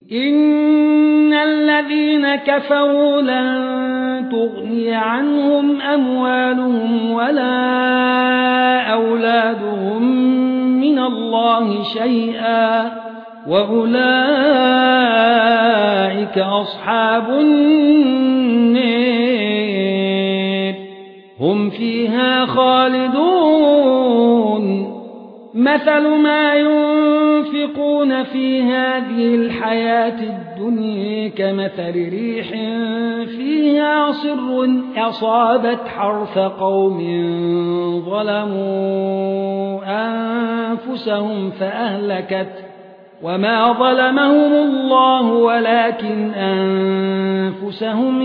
إن الذين كفروا لن تغني عنهم أموالهم ولا أولادهم من الله شيئا وأولئك أصحاب النار هم فيها خالدون مثل ما ينفقون في هذه الحياة الدنيا كمثل ريح فيها صر أصابت حرث قوم ظلموا أنفسهم فأهلكت وما ظلمهم الله ولكن أنفسهم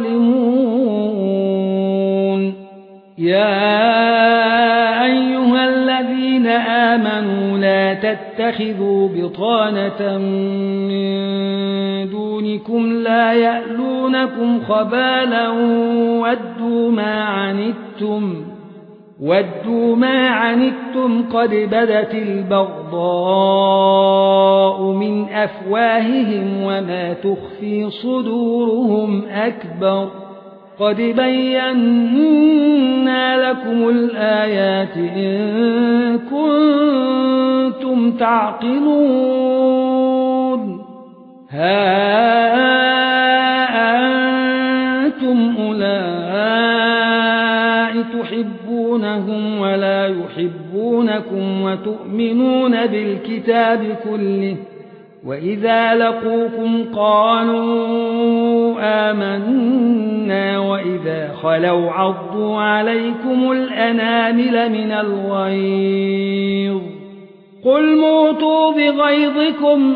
يظلمون يا أيها الذين آمنوا لا تتخذوا بطانة من دونكم لا يألونكم خبالا ودوا ما عنتم قد بدت البغضاء من أفواههم وما تخفي صدورهم أكبر قد بينا لكم الآيات إن كنتم تعقلون ها أنتم أولئك تحبونهم ولا يحبونكم وتؤمنون بالكتاب كله وإذا لقوكم قالوا آمنا وإذا خلوا عضوا عليكم الأنامل من الغيظ قل موتوا بغيظكم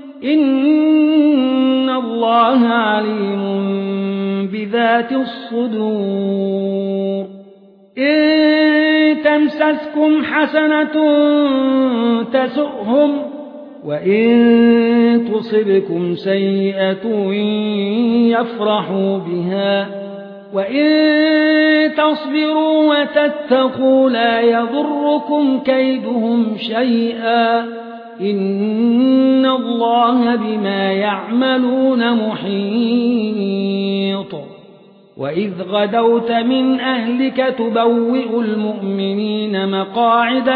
إن الله عليم بذات الصدور إن تمسسكم حسنة تسؤهم وإن تصبكم سيئة يفرحوا بها وإن تصبروا وتتقوا لا يضركم كيدهم شيئا إن الله بما يعملون محيط وإذ غدوت من أهلك تبوئ المؤمنين مقاعد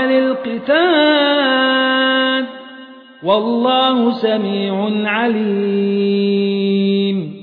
للقتال والله سميع عليم